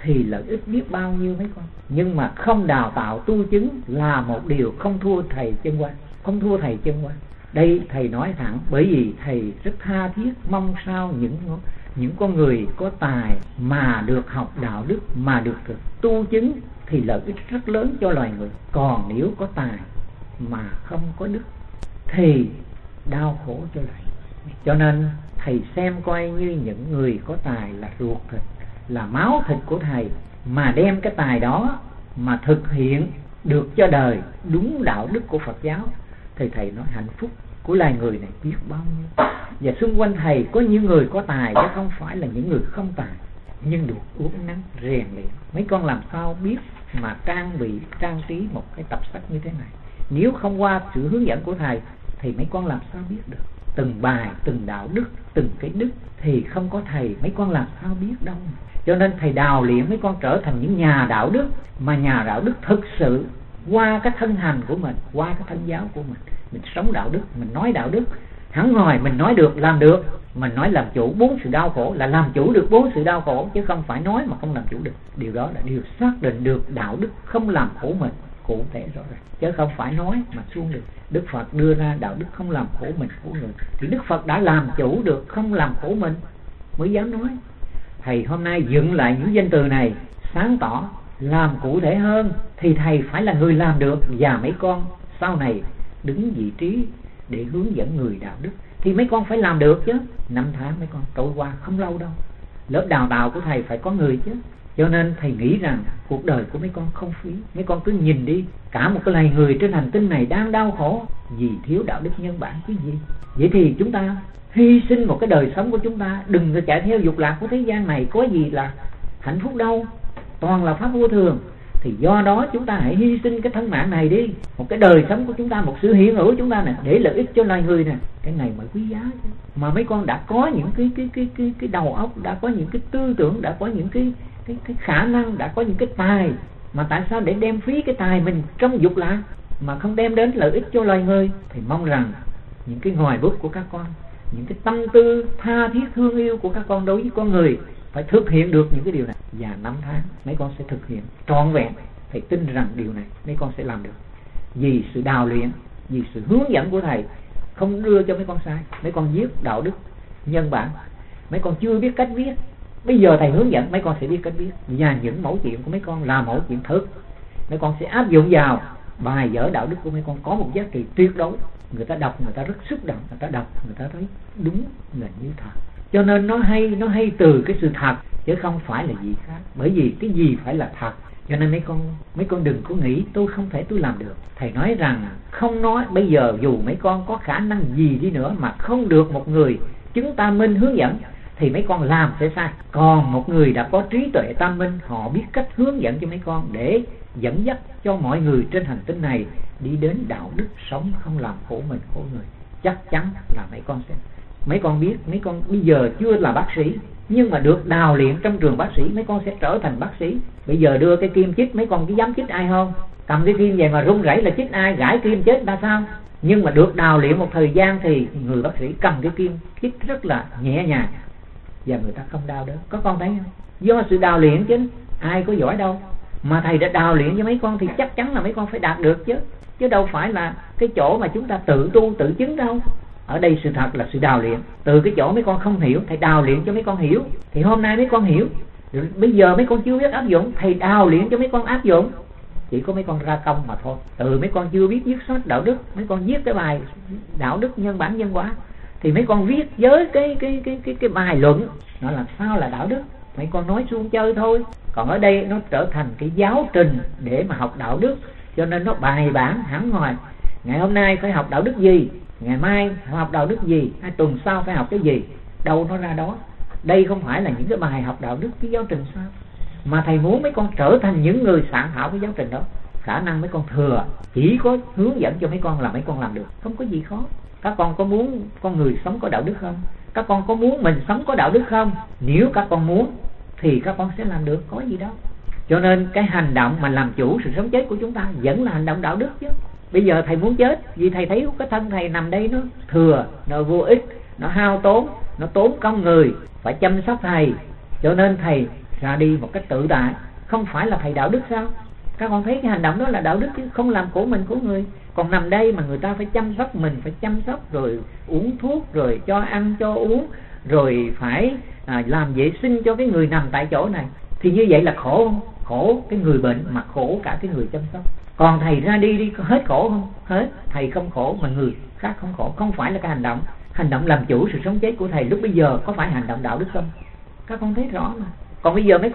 thì lợi ích biết bao nhiêu mấy con. Nhưng mà không đào tạo tu chứng là một điều không thua thầy chân quan, không thua thầy chân quan. Đây thầy nói thẳng, bởi vì thầy rất tha thiết mong sao những con người có tài mà được học đạo đức, mà được tu chứng thì lợi ích rất lớn cho loài người. Còn nếu có tài mà không có đức thì đau khổ cho loài người. Cho nên thầy xem coi như những người có tài là ruột thịt, là máu thịt của thầy, mà đem cái tài đó mà thực hiện được cho đời đúng đạo đức của Phật giáo thì thầy nói hạnh phúc của loài người này biết bao nhiêu. Và xung quanh thầy có những người có tài chứ không phải là những người không tài, nhưng được uống nắng rèn luyện. Mấy con làm sao biết mà trang trí một cái tập sách như thế này? Nếu không qua sự hướng dẫn của thầy thì mấy con làm sao biết được? Từng bài, từng đạo đức, từng cái đức thì không có thầy mấy con làm sao biết đâu. Cho nên thầy đào luyện mấy con trở thành những nhà đạo đức, mà nhà đạo đức thực sự qua cái thân hành của mình, qua cái thân giáo của mình sống đạo đức, mình nói đạo đức. Hẳn hồi mình nói được, làm được. Mình nói làm chủ 4 sự đau khổ là làm chủ được 4 sự đau khổ, chứ không phải nói mà không làm chủ được. Điều đó là điều xác định được đạo đức không làm khổ mình, cụ thể rõ ràng, chứ không phải nói mà xuống được. Đức Phật đưa ra đạo đức không làm khổ mình, khổ người, thì Đức Phật đã làm chủ được không làm khổ mình mới dám nói. Thầy hôm nay dựng lại những danh từ này sáng tỏ, làm cụ thể hơn thì thầy phải là người làm được, và mấy con sau này đứng vị trí để hướng dẫn người đạo đức thì mấy con phải làm được chứ. 5 tháng mấy con trôi qua không lâu đâu. Lớp đào tạo của thầy phải có người chứ. Cho nên thầy nghĩ rằng cuộc đời của mấy con không phí. Mấy con cứ nhìn đi, cả một cái loài người trên hành tinh này đang đau khổ vì thiếu đạo đức nhân bản chứ gì. Vậy thì chúng ta hy sinh một cái đời sống của chúng ta, đừng có chạy theo dục lạc của thế gian này, có gì là hạnh phúc đâu, toàn là pháp vô thường. Thì do đó chúng ta hãy hy sinh cái thân mạng này đi, một cái đời sống của chúng ta, một sự hiện hữu của chúng ta này, để lợi ích cho loài người nè. Cái này mới quý giá chứ. Mà mấy con đã có những cái đầu óc, đã có những cái tư tưởng, đã có những cái khả năng, đã có những cái tài, mà tại sao để đem phí cái tài mình trong dục lạc mà không đem đến lợi ích cho loài người? Thì mong rằng những cái ngòi bút của các con, những cái tâm tư tha thiết thương yêu của các con đối với con người phải thực hiện được những cái điều này. Và 5 tháng mấy con sẽ thực hiện trọn vẹn. Thầy tin rằng điều này mấy con sẽ làm được, vì sự đào luyện, vì sự hướng dẫn của thầy không đưa cho mấy con sai. Mấy con viết đạo đức nhân bản, mấy con chưa biết cách viết, bây giờ thầy hướng dẫn mấy con sẽ biết cách viết. Và những mẫu chuyện của mấy con là mẫu chuyện thực, mấy con sẽ áp dụng vào bài vở đạo đức của mấy con, có một giá trị tuyệt đối. Người ta đọc, người ta rất xúc động, người ta đọc, người ta thấy đúng là như thật. Cho nên nó hay từ cái sự thật chứ không phải là gì khác. Bởi vì cái gì phải là thật. Cho nên mấy con đừng có nghĩ tôi không thể tôi làm được. Thầy nói rằng không nói bây giờ dù mấy con có khả năng gì đi nữa mà không được một người chứng tam minh hướng dẫn thì mấy con làm sẽ sai. Còn một người đã có trí tuệ tam minh, họ biết cách hướng dẫn cho mấy con để dẫn dắt cho mọi người trên hành tinh này đi đến đạo đức sống không làm khổ mình khổ người. Chắc chắn là mấy con sẽ. Mấy con biết, mấy con bây giờ chưa là bác sĩ, nhưng mà được đào luyện trong trường bác sĩ, mấy con sẽ trở thành bác sĩ. Bây giờ đưa cái kim chích, mấy con có dám chích ai không? Cầm cái kim về mà run rẩy là chích ai, gãi kim chết ra sao? Nhưng mà được đào luyện một thời gian thì người bác sĩ cầm cái kim chích rất là nhẹ nhàng và người ta không đau đớn. Có con thấy không? Do sự đào luyện chứ, ai có giỏi đâu. Mà thầy đã đào luyện cho mấy con thì chắc chắn là mấy con phải đạt được chứ. Chứ đâu phải là cái chỗ mà chúng ta tự tu tự chứng đâu. Ở đây sự thật là sự đào luyện. Từ cái chỗ mấy con không hiểu, thầy đào luyện cho mấy con hiểu. Thì hôm nay mấy con hiểu, bây giờ mấy con chưa biết áp dụng, thầy đào luyện cho mấy con áp dụng. Chỉ có mấy con ra công mà thôi. Từ mấy con chưa biết viết sách đạo đức, mấy con viết cái bài đạo đức nhân bản nhân quả, thì mấy con viết với cái bài luận nó làm sao là đạo đức. Mấy con nói suông chơi thôi. Còn ở đây nó trở thành cái giáo trình để mà học đạo đức, cho nên nó bài bản hẳn hoài. Ngày hôm nay phải học đạo đức gì, ngày mai phải học đạo đức gì, hay tuần sau phải học cái gì, đâu nó ra đó. Đây không phải là những cái bài học đạo đức, cái giáo trình sao. Mà thầy muốn mấy con trở thành những người soạn thảo cái giáo trình đó. Khả năng mấy con thừa, chỉ có hướng dẫn cho mấy con là mấy con làm được, không có gì khó. Các con có muốn con người sống có đạo đức không? Các con có muốn mình sống có đạo đức không? Nếu các con muốn thì các con sẽ làm được, có gì đâu. Cho nên cái hành động mà làm chủ sự sống chết của chúng ta vẫn là hành động đạo đức chứ. Bây giờ thầy muốn chết vì thầy thấy cái thân thầy nằm đây nó thừa, nó vô ích, nó hao tốn, nó tốn công người phải chăm sóc thầy. Cho nên thầy ra đi một cách tự tại, không phải là thầy đạo đức sao? Các con thấy cái hành động đó là đạo đức chứ, không làm khổ mình khổ người. Còn nằm đây mà người ta phải chăm sóc mình, phải chăm sóc rồi uống thuốc, rồi cho ăn cho uống, rồi phải làm vệ sinh cho cái người nằm tại chỗ này, thì như vậy là khổ không? Khổ cái người bệnh mà khổ cả cái người chăm sóc. Còn thầy ra đi đi có hết khổ không? Hết. Thầy không khổ mà người khác không khổ. Không phải là cái hành động làm chủ sự sống chết của thầy lúc bây giờ có phải hành động đạo đức không? Các con thấy rõ mà. Còn bây giờ mấy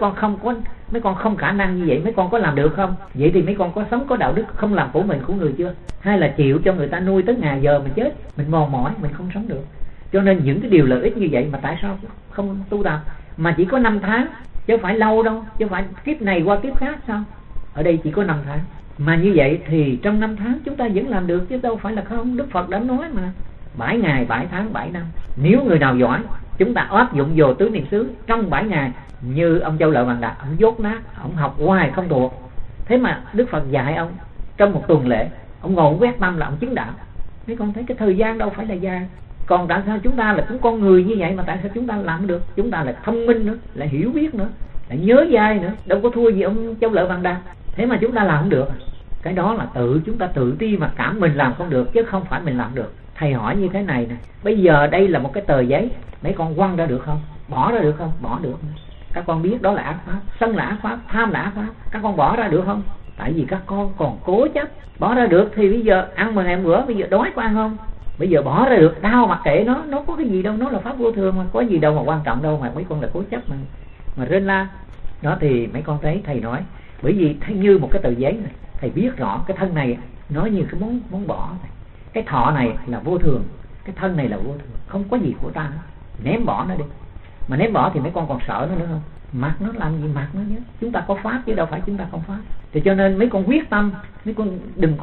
con không khả năng như vậy, mấy con có làm được không? Vậy thì mấy con có sống có đạo đức, không làm khổ mình khổ người chưa? Hay là chịu cho người ta nuôi tới ngày giờ mình chết, mình mòn mỏi, mình không sống được? Cho nên những cái điều lợi ích như vậy mà tại sao không tu tập? Mà chỉ có 5 tháng, chứ phải lâu đâu, chứ phải kiếp này qua kiếp khác sao? Ở đây chỉ có 5 tháng. Mà như vậy thì trong 5 tháng chúng ta vẫn làm được chứ đâu phải là không. Đức Phật đã nói mà, 7 ngày, 7 tháng, 7 năm. Nếu người nào giỏi, chúng ta áp dụng vô tứ niệm xứ trong 7 ngày. Như ông Châu Lợi Bằng Đạt, ông dốt nát, ông học hoài không thuộc. Thế mà Đức Phật dạy ông trong một tuần lễ, ông ngồi quét tâm là ông chứng đạo. Mấy con thấy cái thời gian đâu phải là dài. Còn tại sao chúng ta là cũng con người như vậy mà tại sao chúng ta làm được? Chúng ta là thông minh nữa, là hiểu biết nữa, là nhớ dai nữa, đâu có thua gì ông Châu Lợi Bằng Đạt. Thế mà chúng ta làm không được. Cái đó là chúng ta tự ti mà cảm mình làm không được, chứ không phải mình làm được. Thầy hỏi như thế này nè, bây giờ đây là một cái tờ giấy, mấy con quăng ra được không? Bỏ ra được không? Bỏ được. Các con biết đó là ác pháp, sân là ác pháp, tham là ác pháp. Các con bỏ ra được không? Tại vì các con còn cố chấp. Bỏ ra được thì bây giờ ăn mà ngày bữa, bây giờ đói có ăn không? Bây giờ bỏ ra được, đau mặc kệ nó có cái gì đâu, nó là pháp vô thường mà, có gì đâu mà quan trọng đâu mà mấy con là cố chấp mà rên la. Đó thì mấy con thấy thầy nói, bởi vì thấy như một cái tờ giấy này, thầy biết rõ cái thân này nó như cái món bỏ này. Cái thọ này là vô thường, cái thân này là vô thường, không có gì của ta nữa. Ném bỏ nó đi. Mà ném bỏ thì mấy con còn sợ nó nữa không? Mặc nó làm gì mặc nó chứ. Chúng ta có pháp chứ đâu phải chúng ta không pháp. Thì cho nên mấy con quyết tâm, mấy con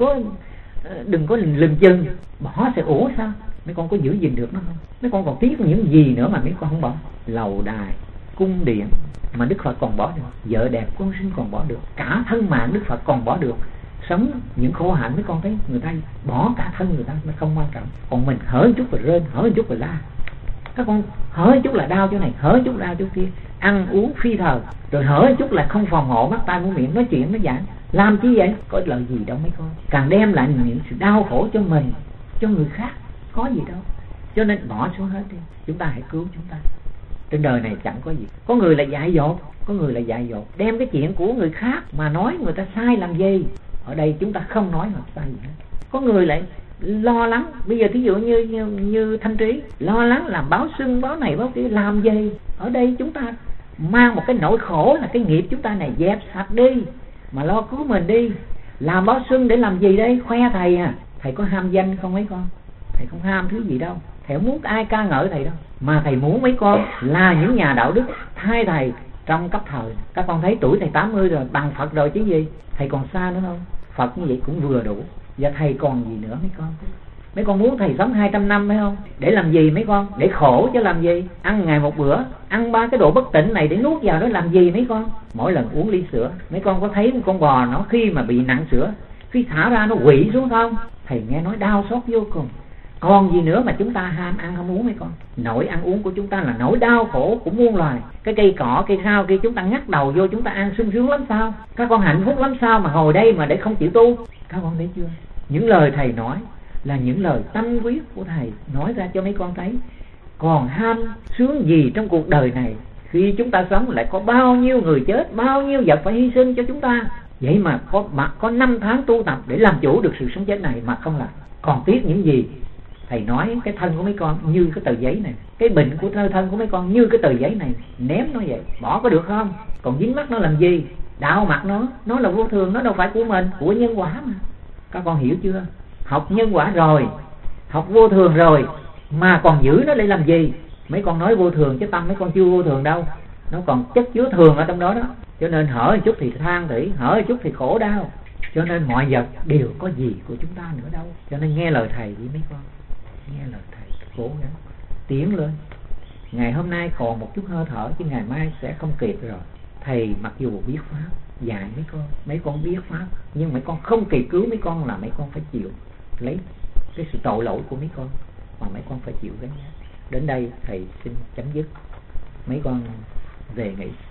đừng có lừng chừng bỏ sẽ ủa sao? Mấy con có giữ gìn được nó không? Mấy con còn tiếc những gì nữa mà mấy con không bỏ? Lầu đài, cung điện mà Đức Phật còn bỏ được, vợ đẹp con sinh còn bỏ được, cả thân mạng Đức Phật còn bỏ được. Sống những khổ hạnh mấy con thấy người ta bỏ cả thân người ta nó không quan trọng. Còn mình hở một chút là rên, hở một chút là la. Các con hở một chút là đau chỗ này, hở một chút đau chỗ kia, ăn uống phi thời, rồi hở một chút là không phòng hộ, mắt tai mũi miệng, nói chuyện nói giảng. Làm chi vậy? Có lợi gì đâu mấy con. Càng đem lại những sự đau khổ cho mình, cho người khác, có gì đâu. Cho nên bỏ xuống hết đi. Chúng ta hãy cứu chúng ta. Trên đời này chẳng có gì. Có người là dại dột, có người là dại dột, đem cái chuyện của người khác mà nói người ta sai làm gì. Ở đây chúng ta không nói mà sai gì hết. Có người lại lo lắng. Bây giờ thí dụ như Thanh Trí lo lắng làm báo xưng, báo này báo kia, làm gì. Ở đây chúng ta mang một cái nỗi khổ là cái nghiệp chúng ta này, dẹp sạch đi mà lo cứu mình đi. Làm báo xưng để làm gì đây? Khoe thầy à? Thầy có ham danh không mấy con? Thầy không ham thứ gì đâu. Thầy không muốn ai ca ngợi thầy đâu. Mà thầy muốn mấy con là những nhà đạo đức thay thầy trong cấp thời. Các con thấy tuổi thầy 80 rồi, bằng Phật rồi chứ gì. Thầy còn xa nữa không? Phật như vậy cũng vừa đủ. Và thầy còn gì nữa mấy con? Mấy con muốn thầy sống 200 năm phải không? Để làm gì mấy con? Để khổ chứ làm gì? Ăn ngày một bữa, ăn 3 cái đồ bất tỉnh này để nuốt vào đó làm gì mấy con? Mỗi lần uống ly sữa, mấy con có thấy một con bò nó khi mà bị nặng sữa, khi thả ra nó quỵ xuống không? Thầy nghe nói đau xót vô cùng. Còn gì nữa mà chúng ta ham ăn không uống mấy con? Nỗi ăn uống của chúng ta là nỗi đau khổ của muôn loài. Cái cây cỏ, cây rau kia chúng ta ngắt đầu vô, chúng ta ăn sung sướng lắm sao? Các con hạnh phúc lắm sao mà ngồi đây mà để không chịu tu? Các con thấy chưa? Những lời thầy nói là những lời tâm huyết của thầy nói ra cho mấy con thấy. Còn ham sướng gì trong cuộc đời này? Khi chúng ta sống lại có bao nhiêu người chết, bao nhiêu vật phải hy sinh cho chúng ta. Vậy mà có 5 tháng tu tập để làm chủ được sự sống chết này mà không làm. Còn tiếc những gì? Thầy nói cái thân của mấy con như cái tờ giấy này, cái bệnh của thân của mấy con như cái tờ giấy này, ném nó vậy, bỏ có được không? Còn dính mắt nó làm gì? Đạo mặt nó là vô thường, nó đâu phải của mình, của nhân quả mà. Các con hiểu chưa? Học nhân quả rồi, học vô thường rồi, mà còn giữ nó để làm gì? Mấy con nói vô thường chứ tâm mấy con chưa vô thường đâu, nó còn chất chứa thường ở trong đó đó. Cho nên hở một chút thì than thỉ, hở một chút thì khổ đau. Cho nên mọi vật đều có gì của chúng ta nữa đâu. Cho nên nghe lời thầy đi mấy con, nghe lời thầy, cố gắng tiến lên. Ngày hôm nay còn một chút hơi thở chứ ngày mai sẽ không kịp rồi. Thầy mặc dù biết pháp dạy mấy con biết pháp, nhưng mấy con không kịp cứu mấy con là mấy con phải chịu lấy cái sự tội lỗi của mấy con mà mấy con phải chịu gánh. Đến đây thầy xin chấm dứt, mấy con về nghỉ.